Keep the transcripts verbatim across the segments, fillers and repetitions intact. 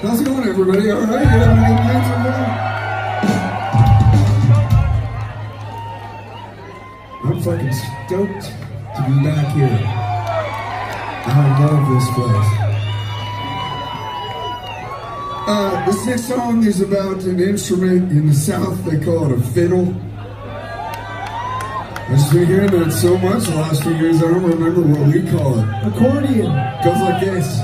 How's it going, everybody? All right? You having a good night so far? I'm fucking stoked to be back here. I love this place. Uh, this next song is about an instrument in the South. They call it a fiddle. I've just been hearing that so much the last few years, I don't remember what we call it. Accordion. Goes like this.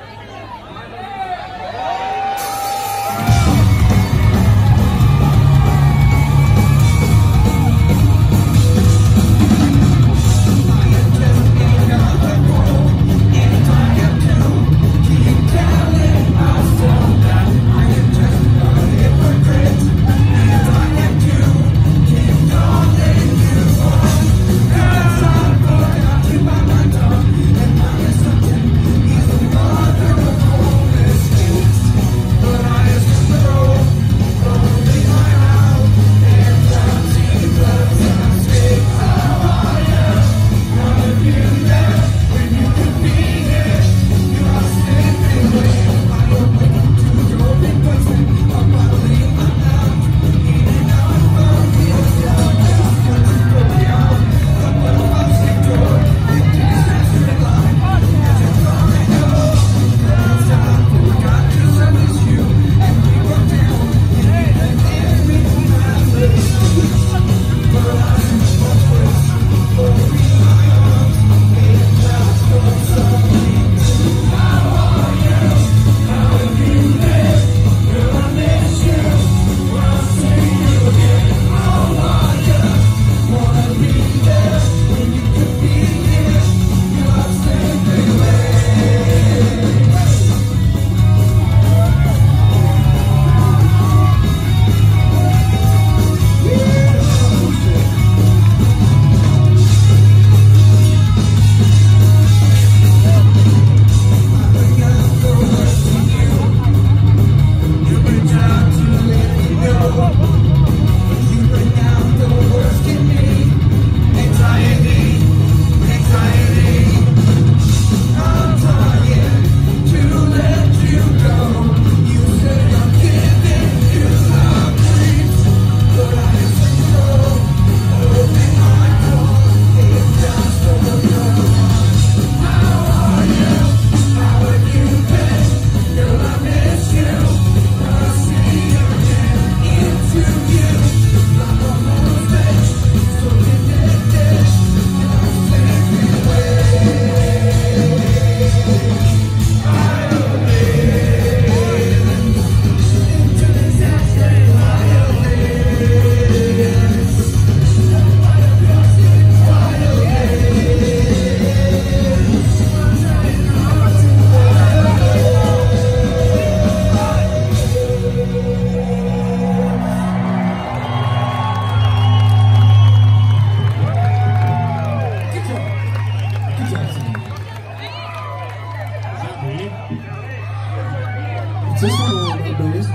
What's this one all about, babies?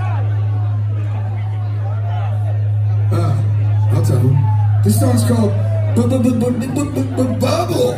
Ah, I'll tell them. This song's called Bubble.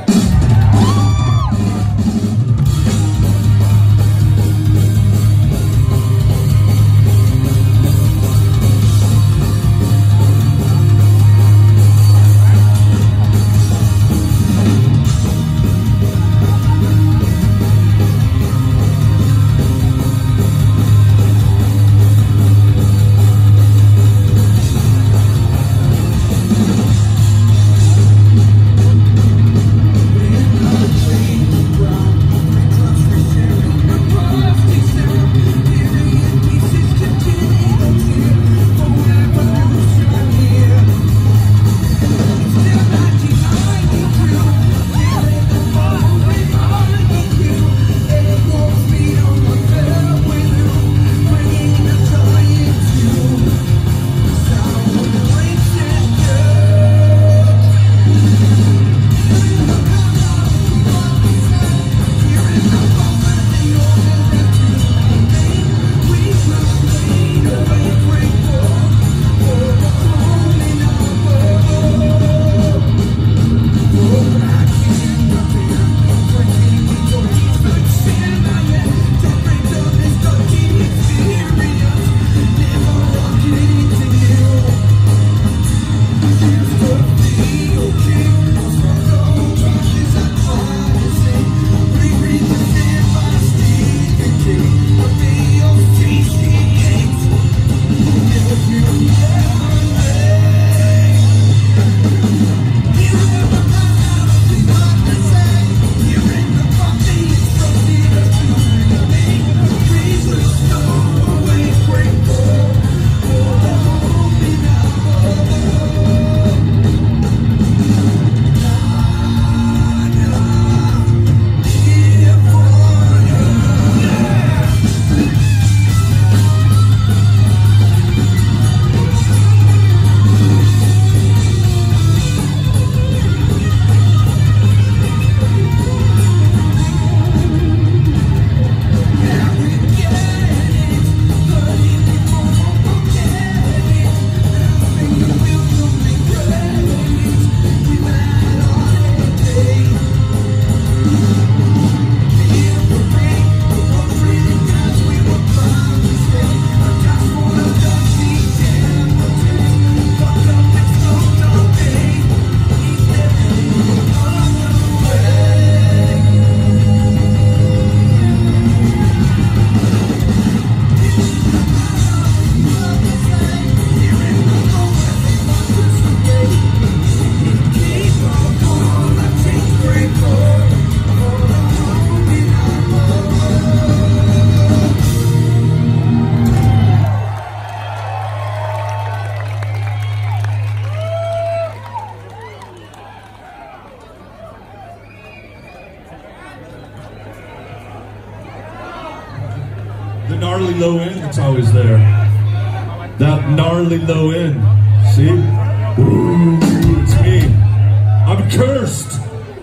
The gnarly low end that's always there. That gnarly low end. See? Ooh, it's me. I'm cursed.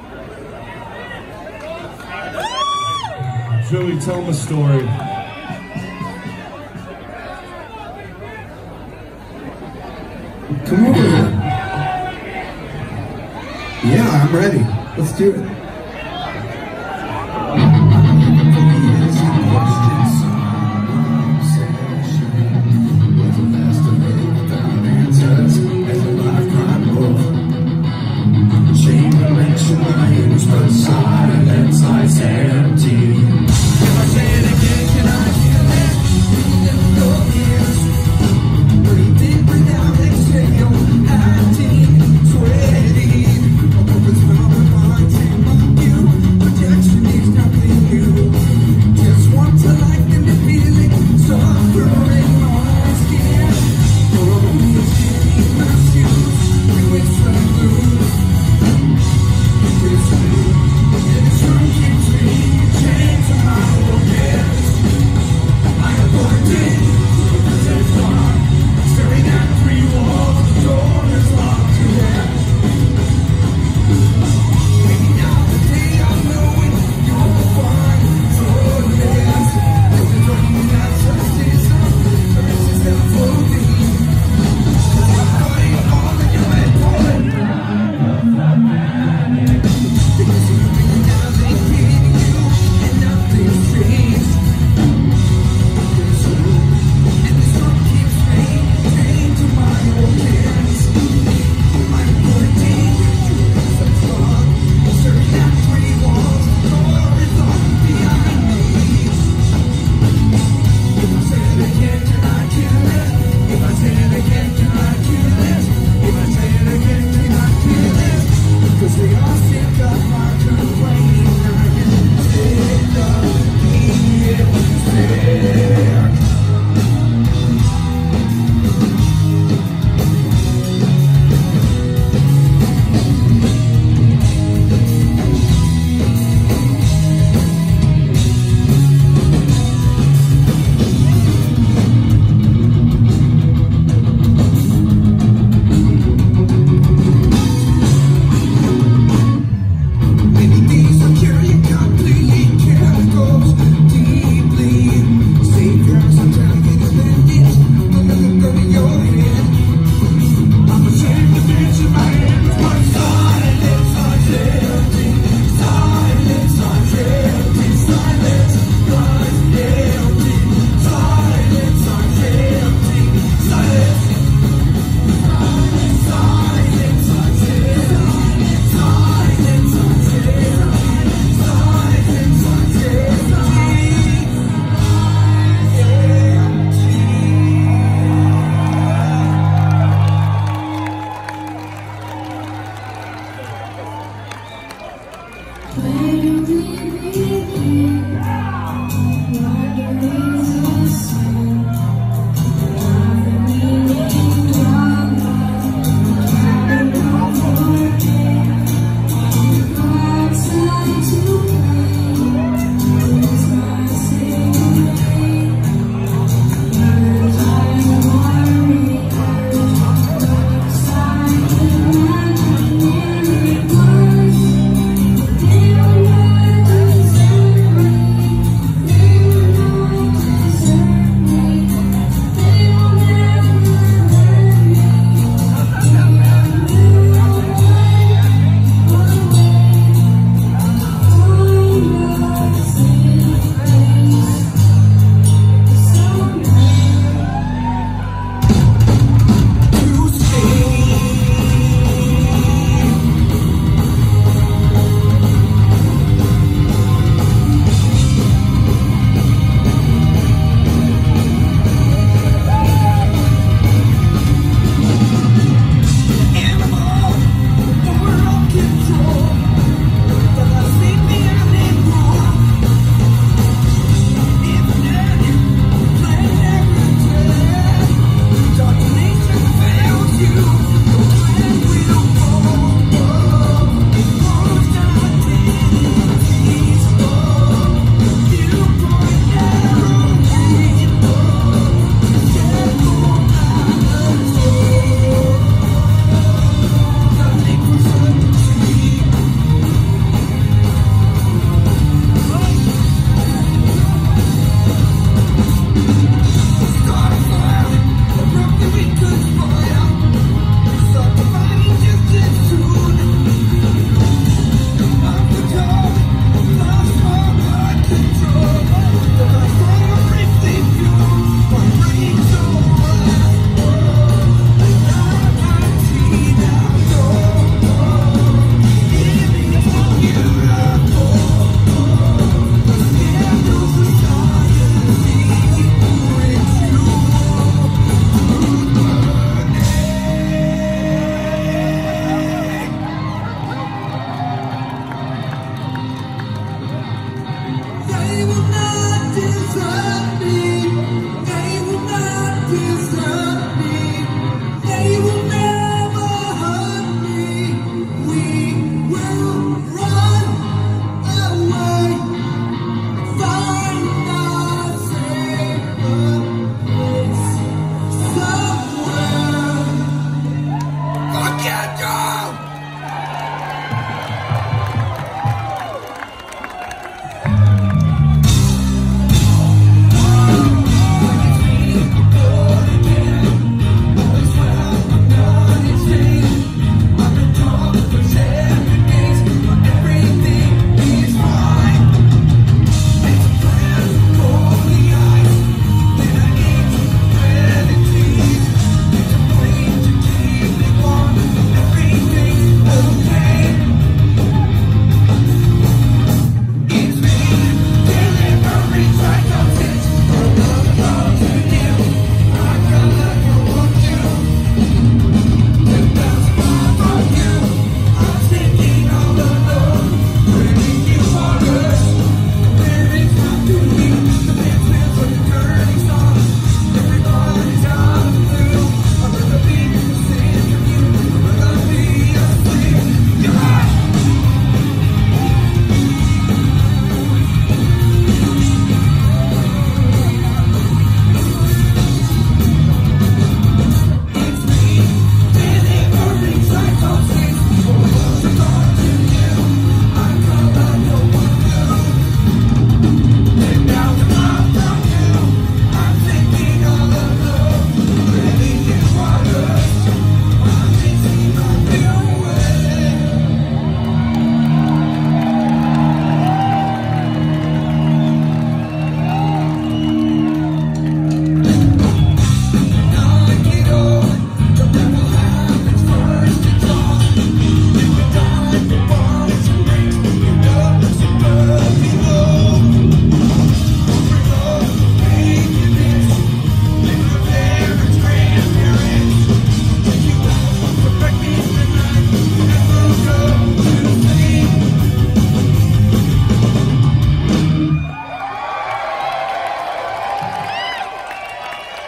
Joey, tell him a story. Come over here. Yeah, I'm ready. Let's do it. Sweaty,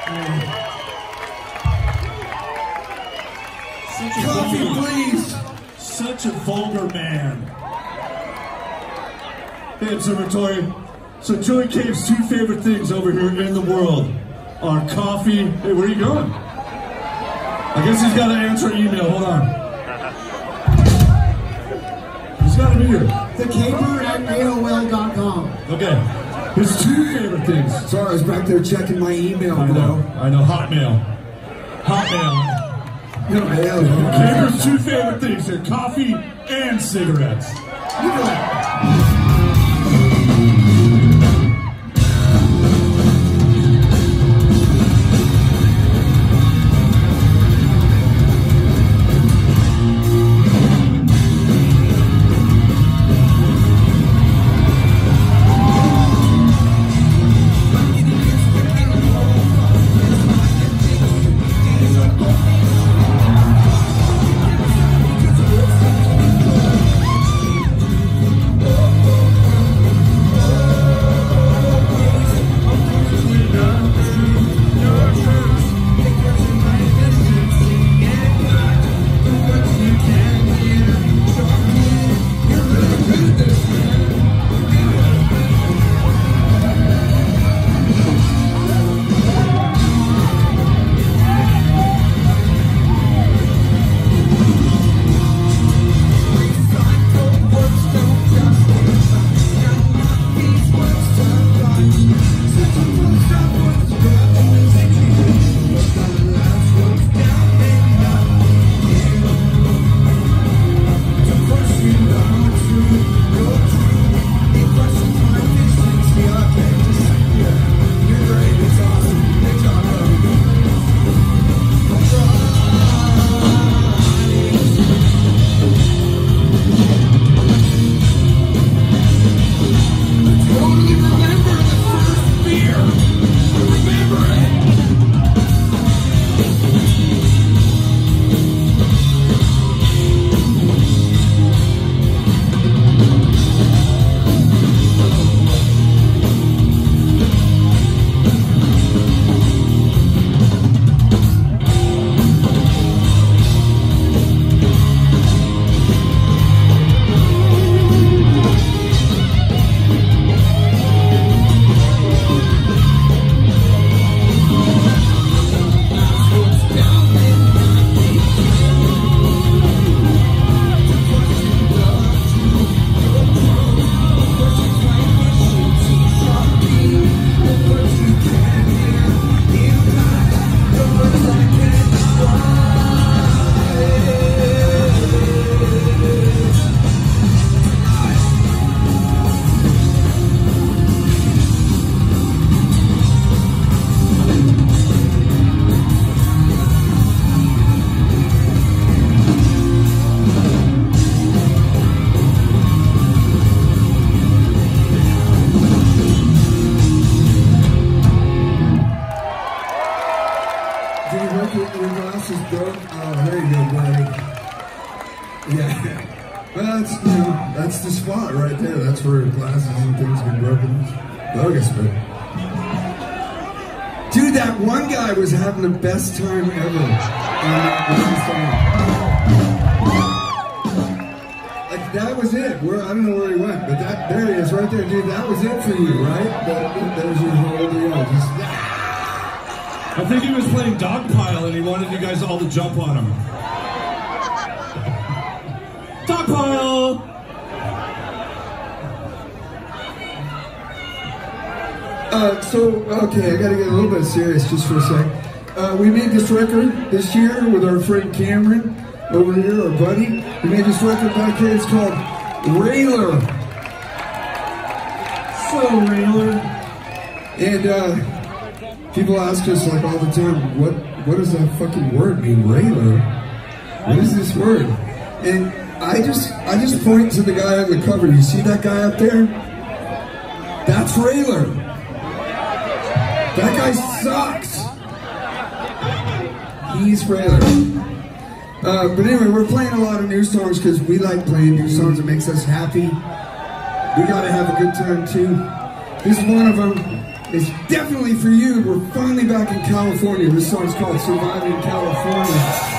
Such a Coffee, vulgar, please. such a vulgar man. Hey, Observatory. So Joey Cave's two favorite things over here in the world are coffee. Hey, where are you going? I guess he's got to answer an email. Hold on. He's got to be here. The Caper at A O L dot com. Okay. His two favorite things. Sorry, I was back there checking my email, I bro. know. I know. Hotmail. Hotmail. No, hell. Caper's two favorite things are coffee and cigarettes. Look at that. That's, you know, that's the spot right there. That's where glasses and things get broken. Bogus, but... Dude, that one guy was having the best time ever. Like, that was it. Where, I don't know where he went, but that, there he is right there. Dude, that was it for you, right? That, that was your whole deal. Just... I think he was playing Dogpile and he wanted you guys all to jump on him. Dogpile! Uh, so, okay, I gotta get a little bit serious just for a sec. Uh, we made this record this year with our friend Cameron over here, our buddy. We made this record back here. It's called Railer. So, Railer. And, uh, people ask us, like, all the time, what, what does that fucking word mean, Railer? What is this word? And I just, I just point to the guy on the cover. You see that guy up there? That's Railer. That guy sucks. He's Railer. Uh, but anyway, we're playing a lot of new songs because we like playing new songs. It makes us happy. We gotta have a good time too. This is one of them. is definitely for you. We're finally back in California. This song's called Surviving California.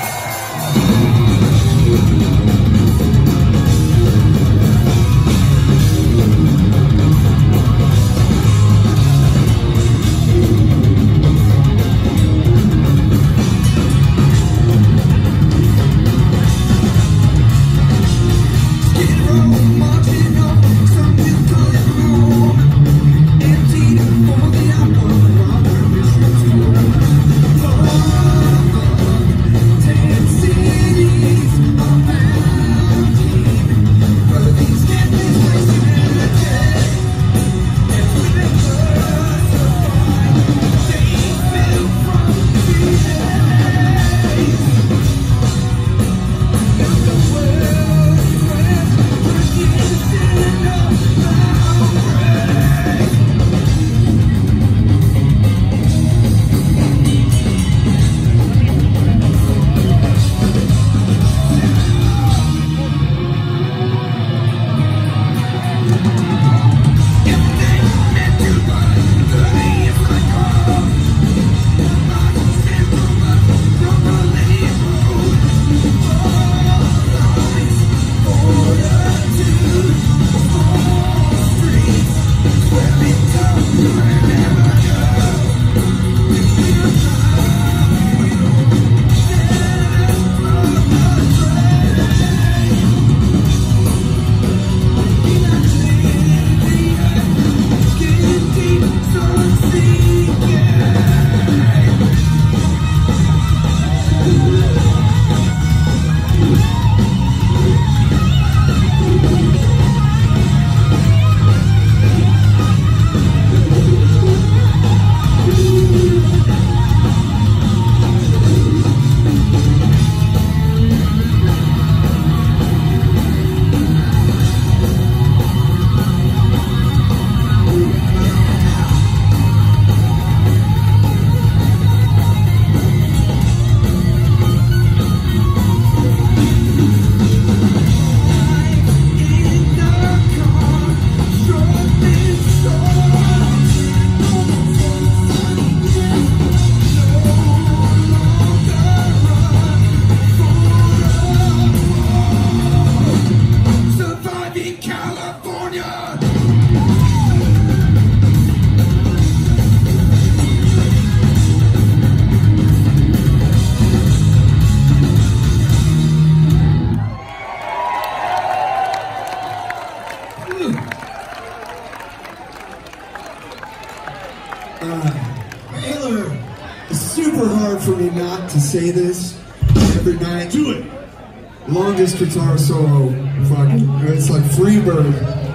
For me not to say this every night. Do it. Longest guitar solo, fucking, it's like Freebird.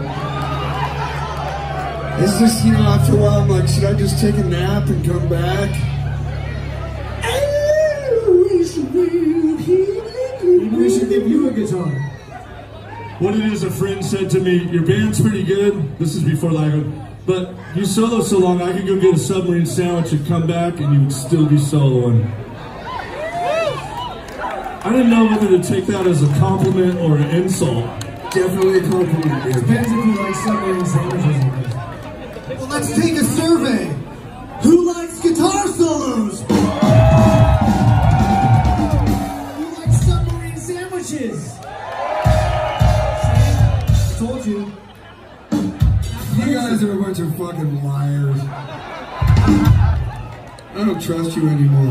It's just, you know, after a while I'm like, should I just take a nap and come back? Maybe we should give you a guitar. What it is, a friend said to me, your band's pretty good. This is before Lago. But you solo so long, I could go get a submarine sandwich and come back and you would still be soloing. I didn't know whether to take that as a compliment or an insult. Definitely a compliment, dude. Depends if you like submarine sandwiches. Well, let's take a survey. Who likes guitar solos? Who likes submarine sandwiches? I told you. You guys are a bunch of fucking liars. I don't trust you anymore.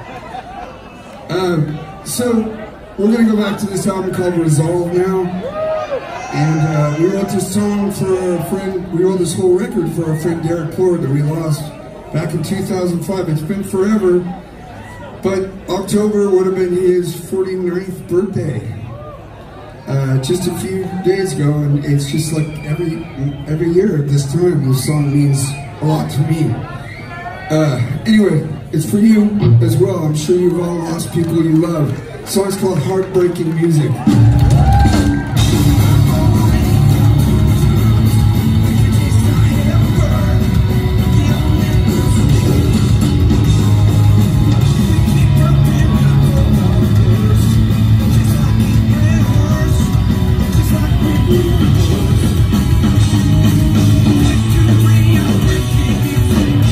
Um, so, we're gonna go back to this album called Resolve now. And uh, we wrote this song for our friend, we wrote this whole record for our friend Derek Plord that we lost back in two thousand five. It's been forever, but October would have been his forty-ninth birthday. Uh, just a few days ago, and it's just like every every year at this time, this song means a lot to me. Uh, anyway, it's for you as well. I'm sure you've all lost people you love. The song's called Heartbreaking Music. Thank you.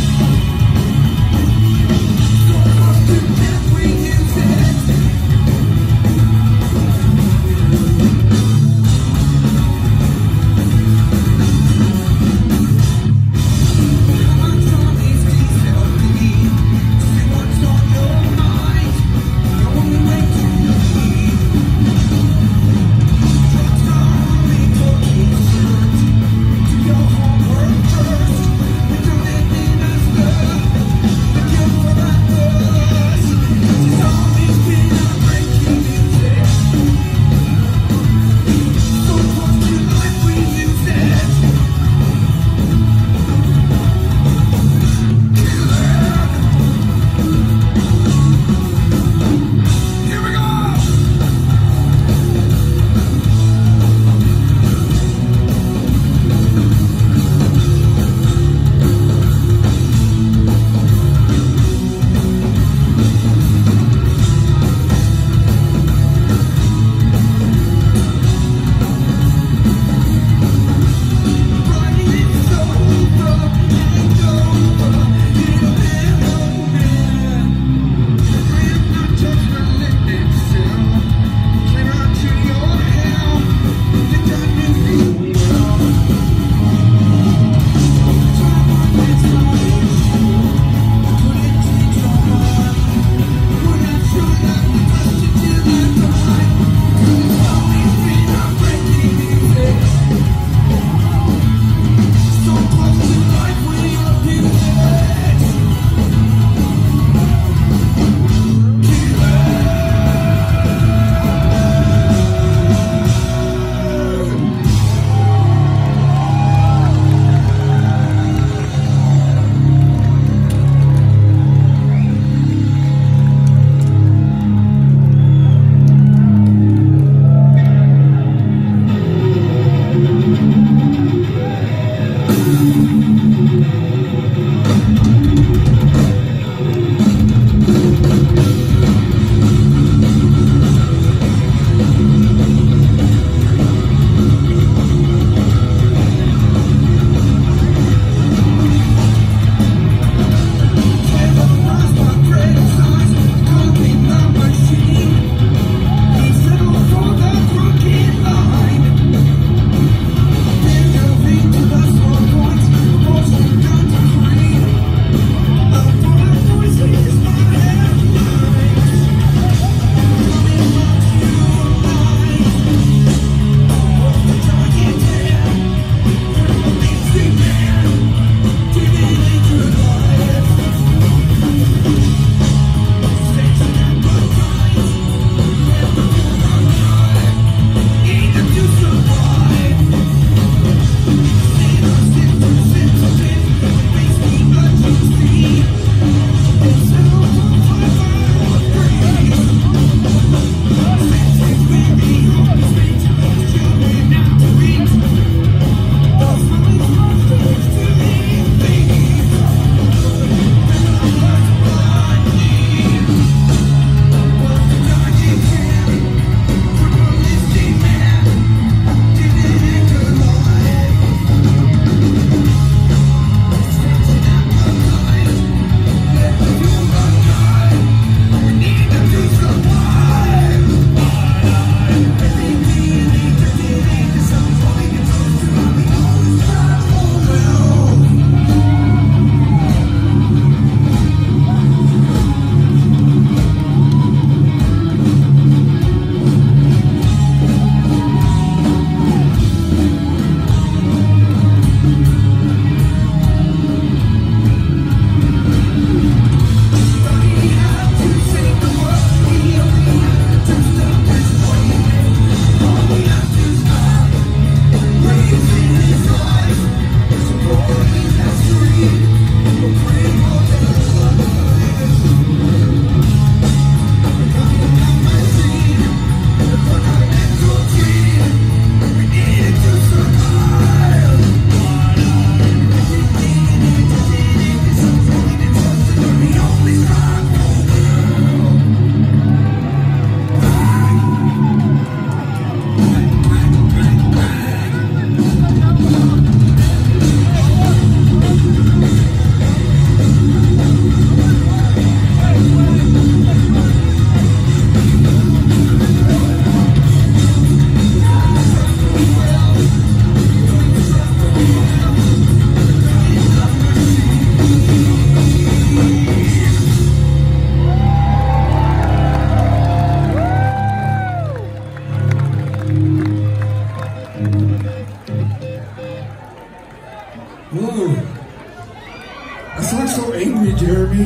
angry, Jeremy.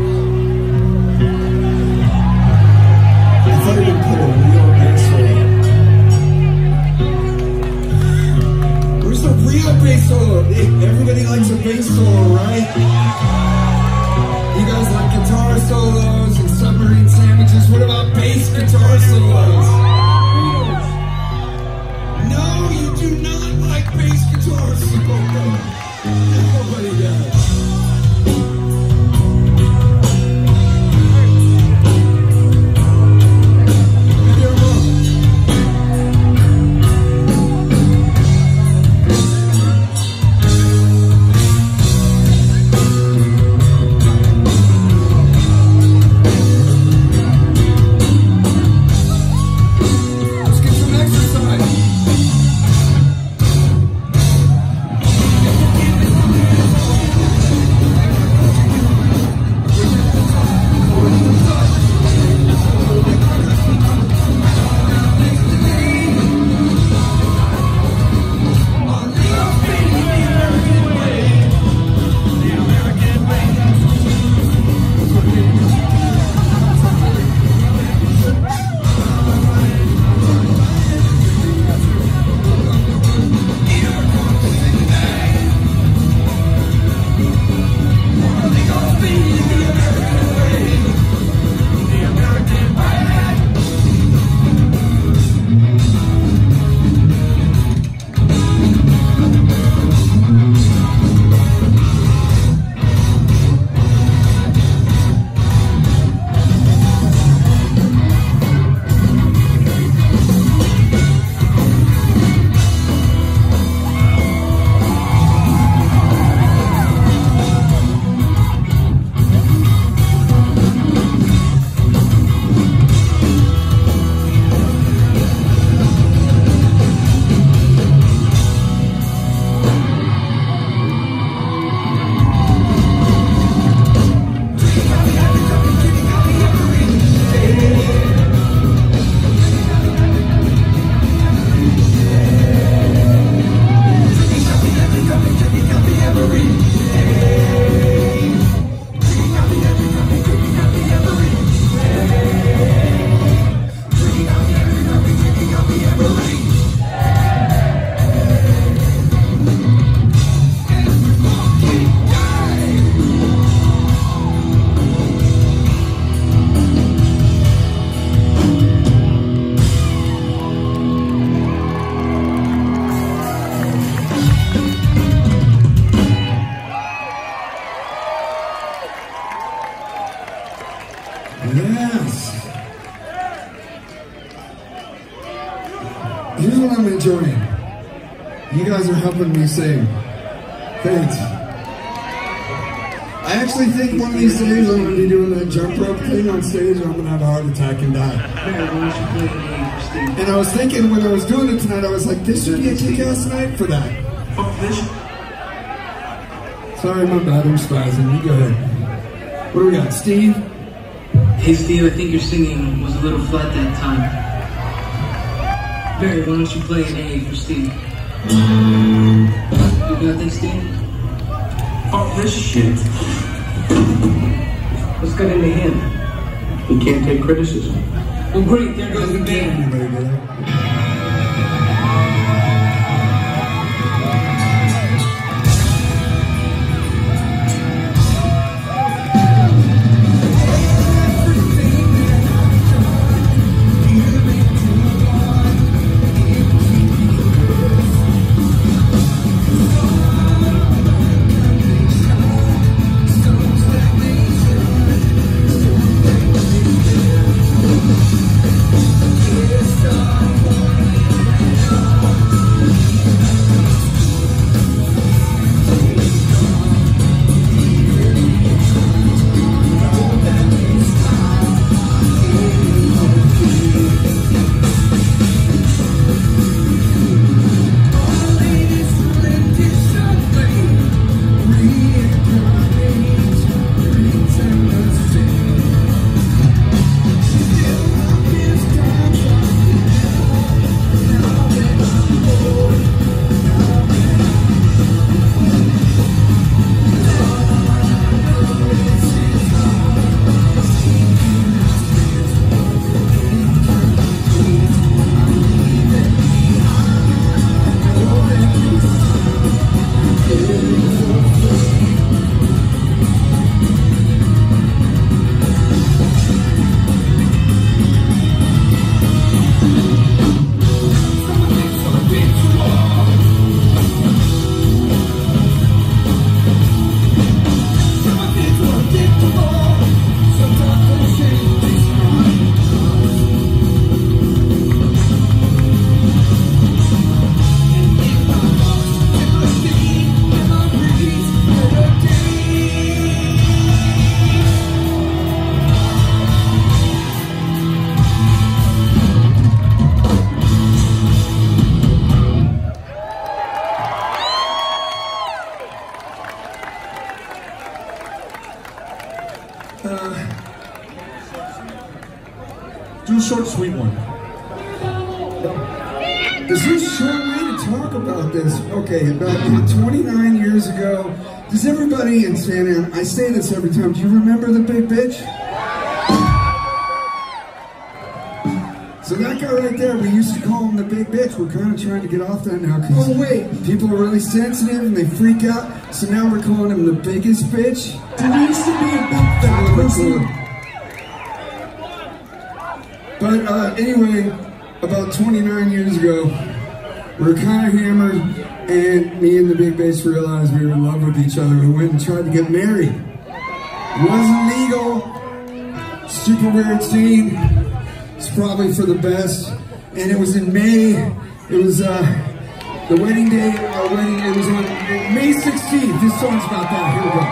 I thought he would put a real bass solo. Where's the real bass solo? Hey, everybody likes a bass solo, right? You guys like guitar solos and submarine sandwiches. What about bass guitar solos? No, you do not like bass guitar solos. Nobody does. Here's what I'm enjoying. You guys are helping me sing. Thanks. I actually think one of these days I'm going to be doing that jump rope thing on stage and I'm going to have a heart attack and die. And I was thinking when I was doing it tonight, I was like, this should be a kick-ass night for that. Sorry, my bad, I'm spazzing. You go ahead. What do we got, Steve? Hey Steve, I think your singing was a little flat that time. Barry, why don't you play an A for Steve? You got this, Steve? Fuck this shit. Let's get into him. He can't take criticism. Well great, there goes the band. Stop. Uh, Do a short, sweet one. Is there a short way to talk about this? Okay, about twenty-nine years ago, does everybody in San Antonio, I say this every time, do you remember the big bitch? So that guy right there, we used to call him the big bitch. We're kind of trying to get off that now because Oh, wait. people are really sensitive and they freak out. So now we're calling him the biggest bitch. Did we used to be a big fat person? But uh, anyway, about twenty-nine years ago, we were kind of hammered, and me and the big bass realized we were in love with each other. We went and tried to get married. It wasn't legal. Super weird scene. It's probably for the best. And it was in May. It was uh, the wedding day. Our wedding. It was on May sixteenth. This song's about that. Here we go.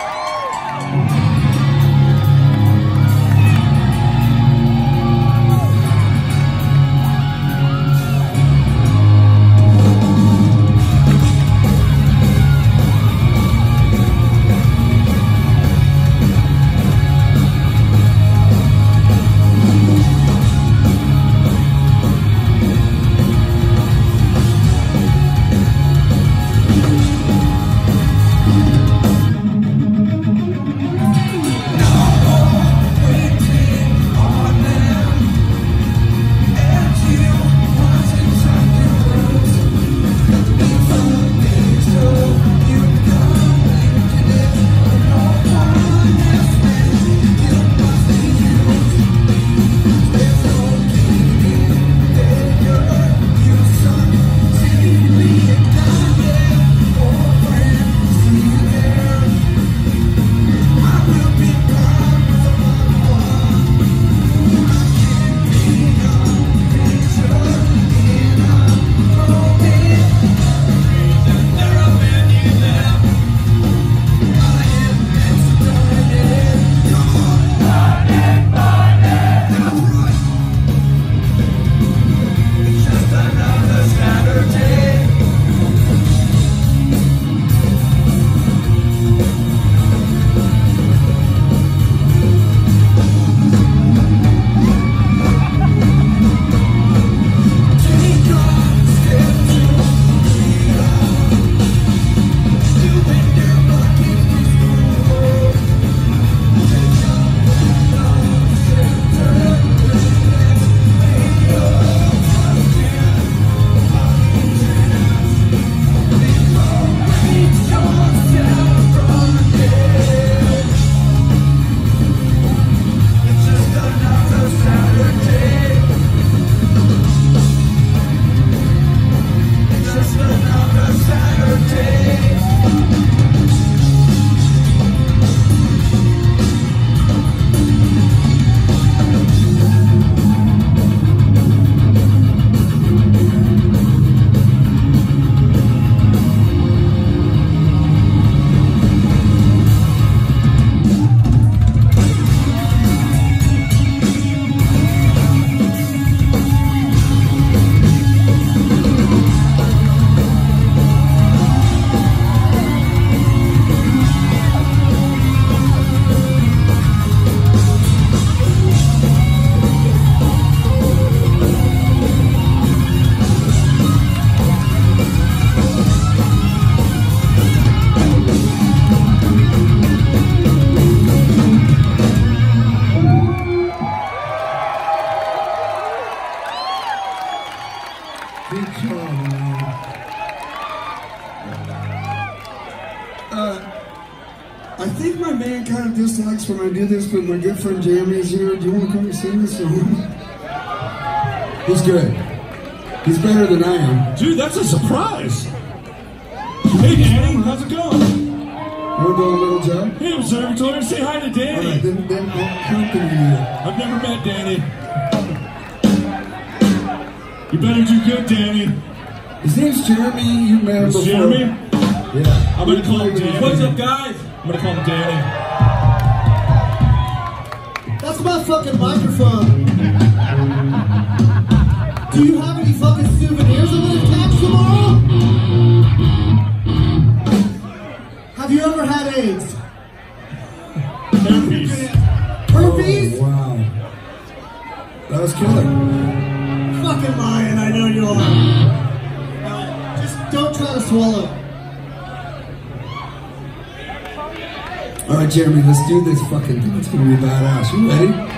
I think my band kind of dislikes when I do this, but my good friend Jeremy is here. Do you want to come and sing this song? He's good. He's better than I am. Dude, that's a surprise. Hey, Danny, how's it going? You want to do a little job? Hey, Observatory, say hi to Danny. All right, then, then I'll accompany you. I've never met Danny. You better do good, Danny. His name's Jeremy. You met him It's before. Jeremy? Yeah. I'm gonna call him Danny. What's up, guys? I'm gonna call him Danny. That's my fucking microphone. Do you have any fucking souvenirs I'm gonna catch tomorrow? Have you ever had AIDS? Herpes. That was killer. Fucking lying, I know you are. Uh, just don't try to swallow. Alright, Jeremy, let's do this fucking thing. It's gonna be badass. You ready?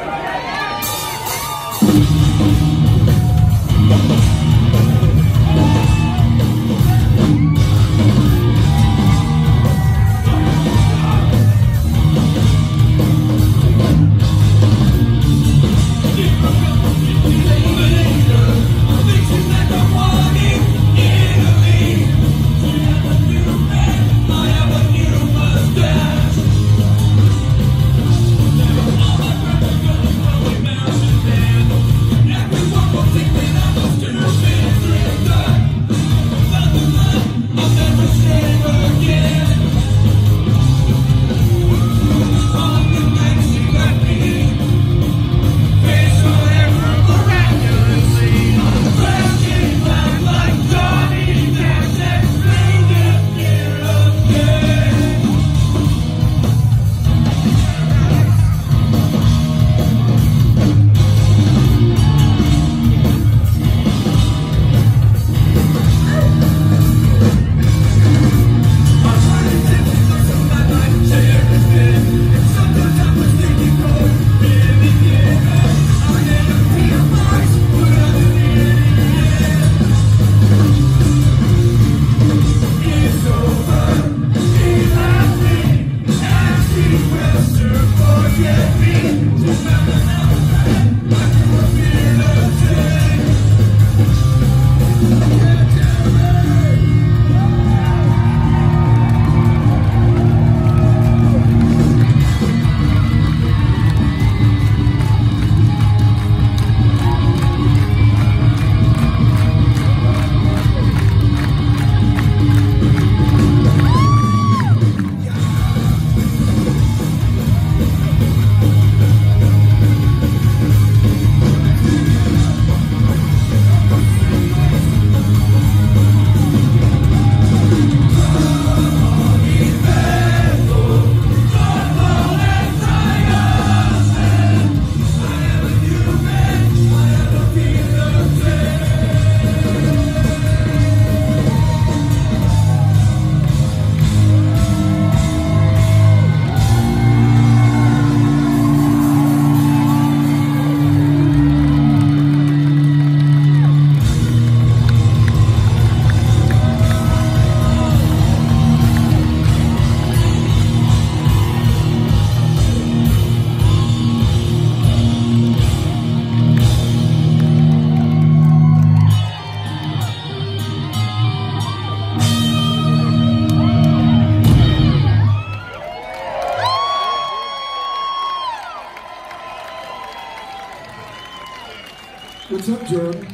What's up, Jordan?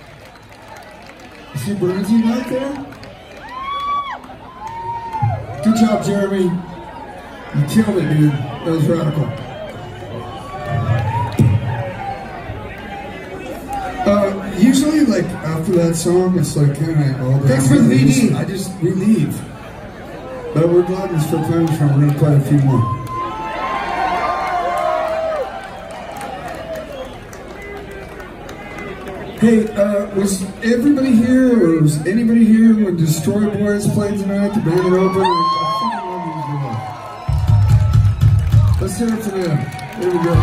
You see Burnsy right there? Good job, Jeremy. You killed it, dude. That was radical. Uh, usually, like, after that song, it's like, kind of all the... Thanks for the V D. I just, we leave. But we're glad we're still playing this one. We're going to play a few more. Hey, uh, was everybody here, or was anybody here when Destroy Boys played tonight, the band that opened? Let's hear it for them. There we go.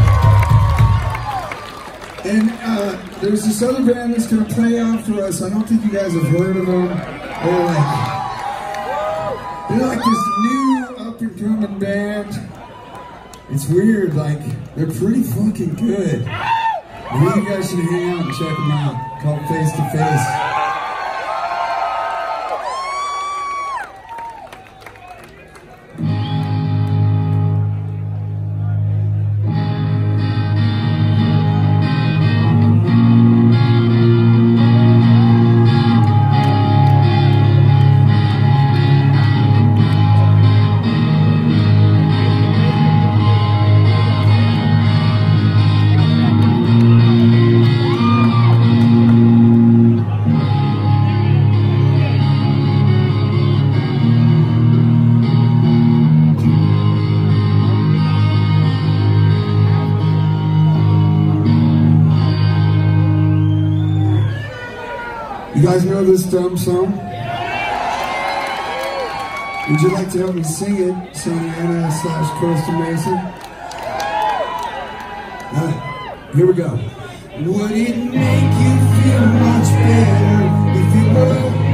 And uh, there's this other band that's going to play out for us. I don't think you guys have heard of them. They're like, they're like this new up-and-coming band. It's weird, like, they're pretty fucking good. Maybe you guys should hang out and check them out. Called Face to Face. You guys know this dumb song? Would you like to help me sing it, Santa Ana slash Costa Mesa? Alright, here we go. Would it make you feel much better if you were?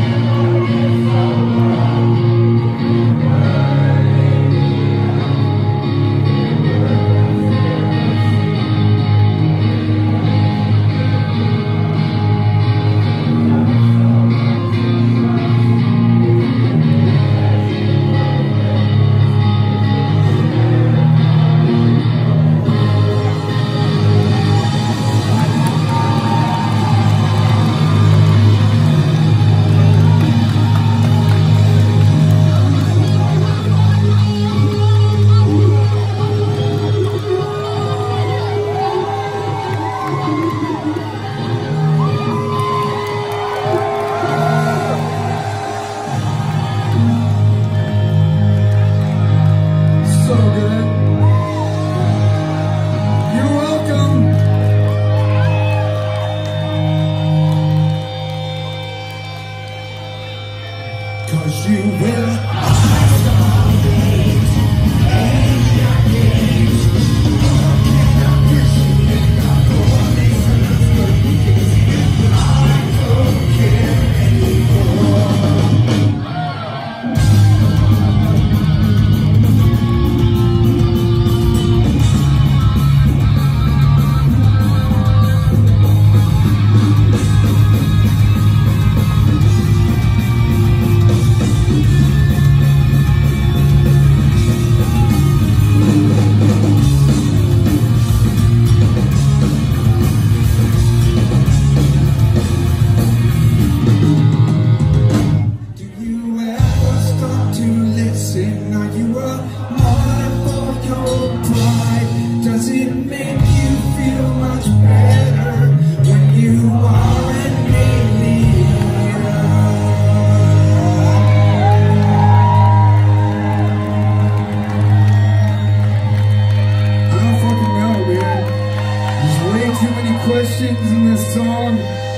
Questions in this song,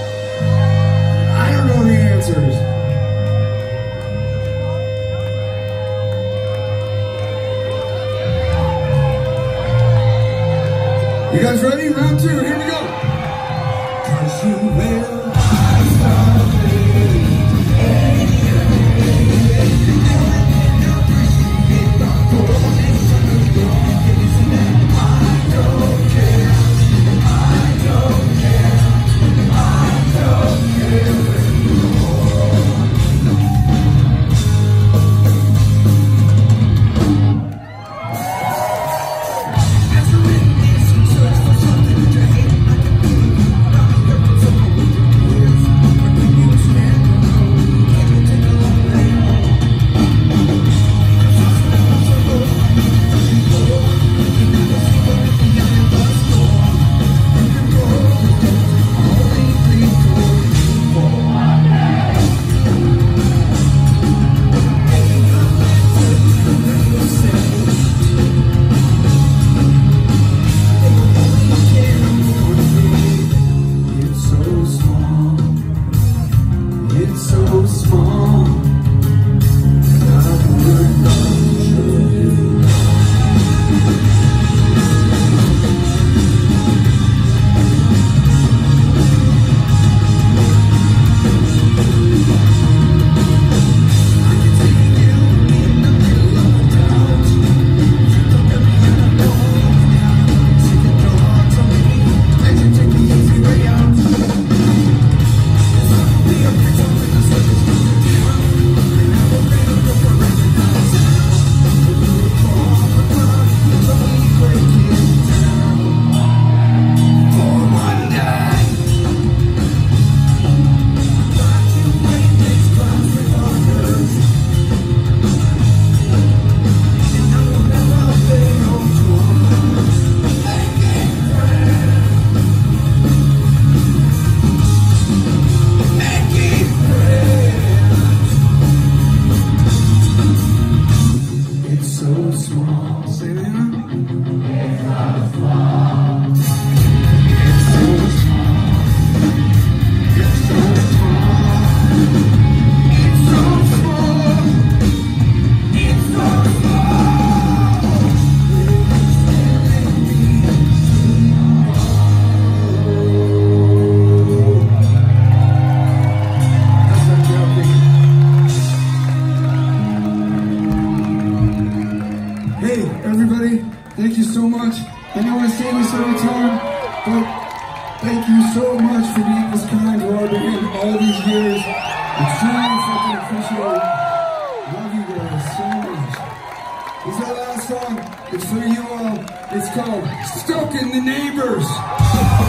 I don't know the answers. You guys ready? Round two, here we go. 'Cause you will After witness, search for something to hate. so much. I know I say this every time, but thank you so much for being this kind to our band all these years. It's truly fucking appreciate it. Love you guys so much. This is our last song. It's for you all. It's called Stoking the Neighbors.